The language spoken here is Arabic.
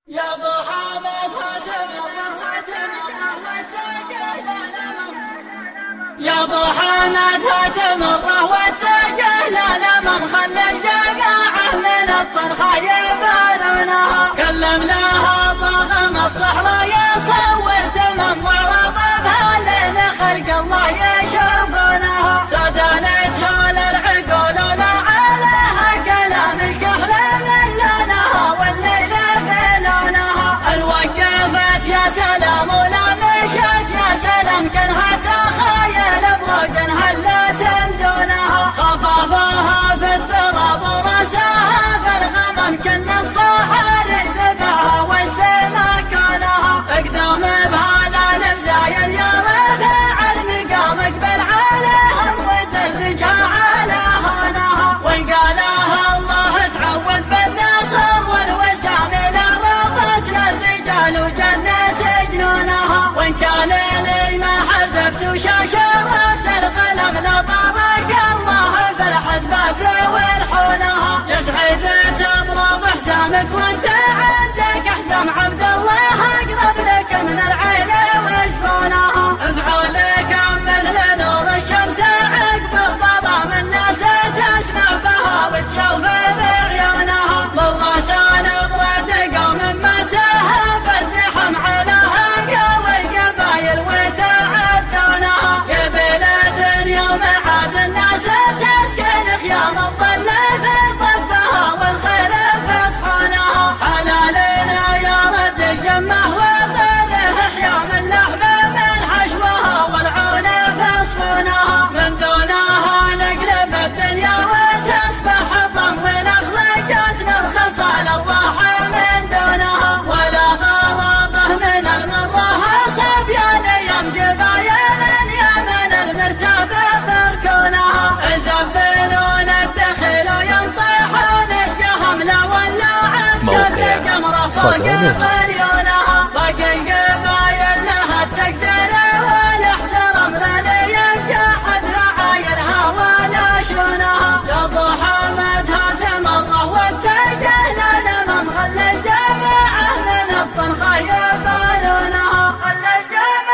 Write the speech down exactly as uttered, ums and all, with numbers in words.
يا ضحى ما تهتم الرهوة يا ضحى ما تهتم الرهوة جهل لمن خلى الجماعة من الطرخة يبانونها كلمناها طاغم الصحراء يصور تمام معرض بها لين خلق الله يشوفونها سدنت هال العقول ولا عليها كلام الكحل من لونها والليل في لونها الوقفت يا سلام ولا مشت يا سلام كانها تخيل بروق هلا تنزونها خفافها في التراب ورساها في الغمم كن الصحر تبعها والسما كونها اقدام بها لا زايل يا رفع المقام اقبل عليهم ودرجها على هونها وان قالها الله تعوذ بالنصر والوسام لا رضت للرجال وجنة جنونها وان كان لي ما حزبت وشاشر راس القلم لطارق الله في الحسبات والحونها يسعد تضرب حزامك وانت عندك احزام عبد الله اقرب لك من العين وجفونها افعالك مثل نور الشمس عقب الظلام الناس تسمع بها وتشوف بعيونها والرسال برد قوم ما تهب الزحم علىها قوى القبايل وتعدونها قبيلة يوم عاد الناس تسكن خيام الظل في ضبها والخير في صحونها حلالنا يا رد الجمه وخذه حيام اللحم من حشوها والعون في صفونها من دونها نقلب الدنيا وتصبح ضم والاخلاقات الخصال الراحه من دونها ولا غرابه من المره صبيان يم قبايل يمن المرتبه بركونها يزبنون الدخل وينطحون الجهم لا ولعت كل جمره فوق مريونها